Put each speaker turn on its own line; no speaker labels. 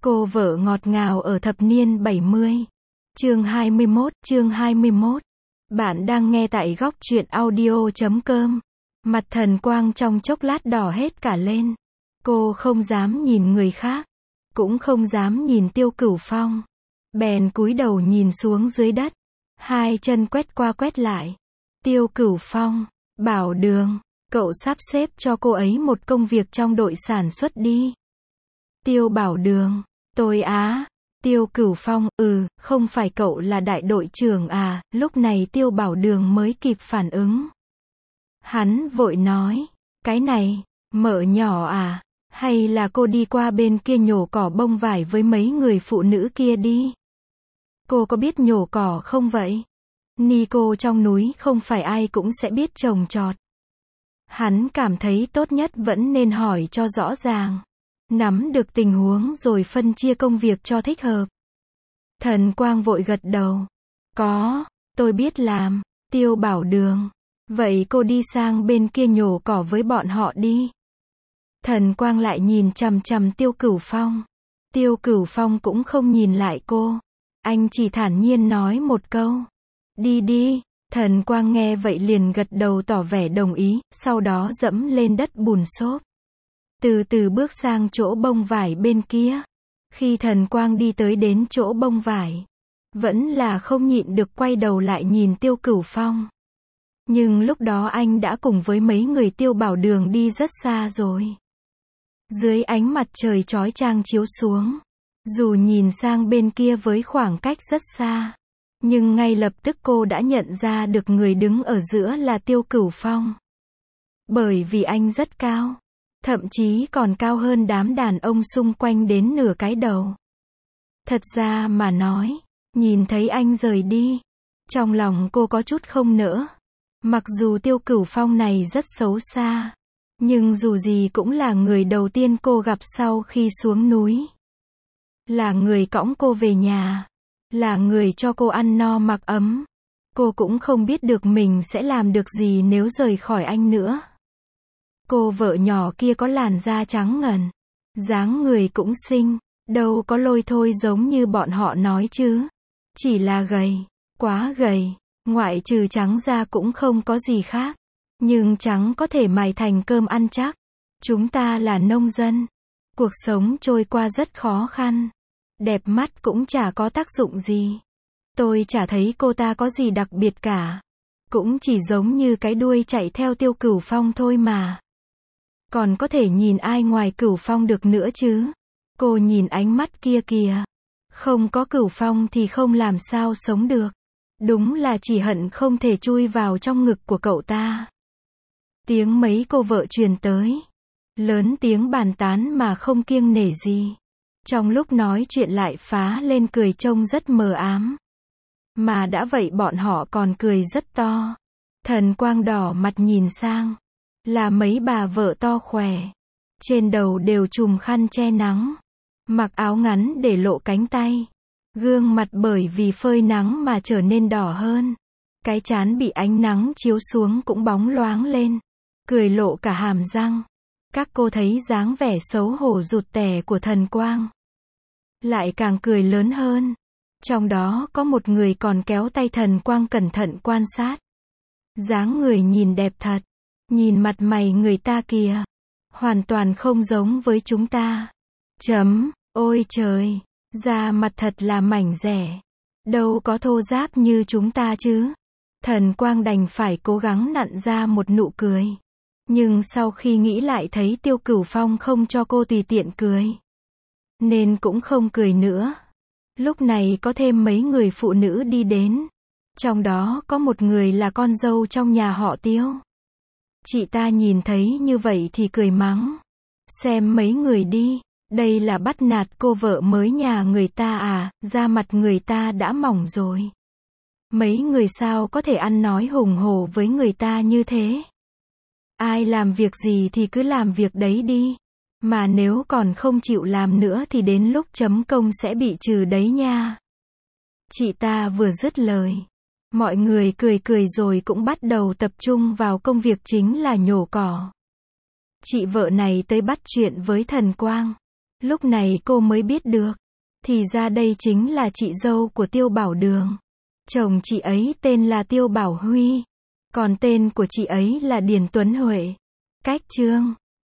Cô vợ ngọt ngào ở thập niên 70. Chương 21. Bạn đang nghe tại góc truyện audio.com. Mặt Thần Quang trong chốc lát đỏ hết cả lên. Cô không dám nhìn người khác, cũng không dám nhìn Tiêu Cửu Phong. Bèn cúi đầu nhìn xuống dưới đất, hai chân quét qua quét lại. Tiêu Cửu Phong, Bảo Đường, cậu sắp xếp cho cô ấy một công việc trong đội sản xuất đi. Tiêu Bảo Đường, tôi á. Tiêu Cửu Phong, không phải cậu là đại đội trưởng à? Lúc này Tiêu Bảo Đường mới kịp phản ứng. Hắn vội nói, cái này, mợ nhỏ à? Hay là cô đi qua bên kia nhổ cỏ bông vải với mấy người phụ nữ kia đi? Cô có biết nhổ cỏ không vậy? Nico trong núi không phải ai cũng sẽ biết trồng trọt. Hắn cảm thấy tốt nhất vẫn nên hỏi cho rõ ràng. Nắm được tình huống rồi phân chia công việc cho thích hợp. Thần Quang vội gật đầu. Có, tôi biết làm. Tiêu Bảo Đường, vậy cô đi sang bên kia nhổ cỏ với bọn họ đi. Thần Quang lại nhìn chằm chằm Tiêu Cửu Phong. Tiêu Cửu Phong cũng không nhìn lại cô. Anh chỉ thản nhiên nói một câu. Đi đi. Thần Quang nghe vậy liền gật đầu tỏ vẻ đồng ý, sau đó dẫm lên đất bùn xốp. Từ từ bước sang chỗ bông vải bên kia. Khi Thần Quang đi tới đến chỗ bông vải, vẫn là không nhịn được quay đầu lại nhìn Tiêu Cửu Phong. Nhưng lúc đó anh đã cùng với mấy người Tiêu Bảo Đường đi rất xa rồi. Dưới ánh mặt trời chói chang chiếu xuống, dù nhìn sang bên kia với khoảng cách rất xa, nhưng ngay lập tức cô đã nhận ra được người đứng ở giữa là Tiêu Cửu Phong. Bởi vì anh rất cao, thậm chí còn cao hơn đám đàn ông xung quanh đến nửa cái đầu. Thật ra mà nói, nhìn thấy anh rời đi, trong lòng cô có chút không nỡ. Mặc dù Tiêu Cửu Phong này rất xấu xa, nhưng dù gì cũng là người đầu tiên cô gặp sau khi xuống núi. Là người cõng cô về nhà, là người cho cô ăn no mặc ấm. Cô cũng không biết được mình sẽ làm được gì nếu rời khỏi anh nữa. Cô vợ nhỏ kia có làn da trắng ngần, dáng người cũng xinh, đâu có lôi thôi giống như bọn họ nói chứ. Chỉ là gầy, quá gầy, ngoại trừ trắng da cũng không có gì khác. Nhưng trắng có thể mài thành cơm ăn chắc. Chúng ta là nông dân, cuộc sống trôi qua rất khó khăn. Đẹp mắt cũng chả có tác dụng gì. Tôi chả thấy cô ta có gì đặc biệt cả. Cũng chỉ giống như cái đuôi chạy theo Tiêu Cửu Phong thôi mà. Còn có thể nhìn ai ngoài Cửu Phong được nữa chứ? Cô nhìn ánh mắt kia kìa. Không có Cửu Phong thì không làm sao sống được. Đúng là chỉ hận không thể chui vào trong ngực của cậu ta. Tiếng mấy cô vợ truyền tới. Lớn tiếng bàn tán mà không kiêng nể gì. Trong lúc nói chuyện lại phá lên cười trông rất mờ ám. Mà đã vậy bọn họ còn cười rất to. Thần Quang đỏ mặt nhìn sang. Là mấy bà vợ to khỏe. Trên đầu đều trùm khăn che nắng. Mặc áo ngắn để lộ cánh tay. Gương mặt bởi vì phơi nắng mà trở nên đỏ hơn. Cái trán bị ánh nắng chiếu xuống cũng bóng loáng lên. Cười lộ cả hàm răng. Các cô thấy dáng vẻ xấu hổ rụt rè của Thần Quang, lại càng cười lớn hơn. Trong đó có một người còn kéo tay Thần Quang cẩn thận quan sát. Dáng người nhìn đẹp thật. Nhìn mặt mày người ta kìa. Hoàn toàn không giống với chúng ta. Ôi trời, da mặt thật là mảnh dẻ. Đâu có thô ráp như chúng ta chứ. Thần Quang đành phải cố gắng nặn ra một nụ cười. Nhưng sau khi nghĩ lại thấy Tiêu Cửu Phong không cho cô tùy tiện cười, nên cũng không cười nữa. Lúc này có thêm mấy người phụ nữ đi đến. Trong đó có một người là con dâu trong nhà họ Tiêu. Chị ta nhìn thấy như vậy thì cười mắng. Xem mấy người đi, đây là bắt nạt cô vợ mới nhà người ta à, da mặt người ta đã mỏng rồi. Mấy người sao có thể ăn nói hùng hổ với người ta như thế. Ai làm việc gì thì cứ làm việc đấy đi. Mà nếu còn không chịu làm nữa thì đến lúc chấm công sẽ bị trừ đấy nha. Chị ta vừa dứt lời, mọi người cười cười rồi cũng bắt đầu tập trung vào công việc chính là nhổ cỏ. Chị vợ này tới bắt chuyện với Thần Quang. Lúc này cô mới biết được. Thì ra đây chính là chị dâu của Tiêu Bảo Đường. Chồng chị ấy tên là Tiêu Bảo Huy. Còn tên của chị ấy là Điền Tuấn Huệ. Cách chương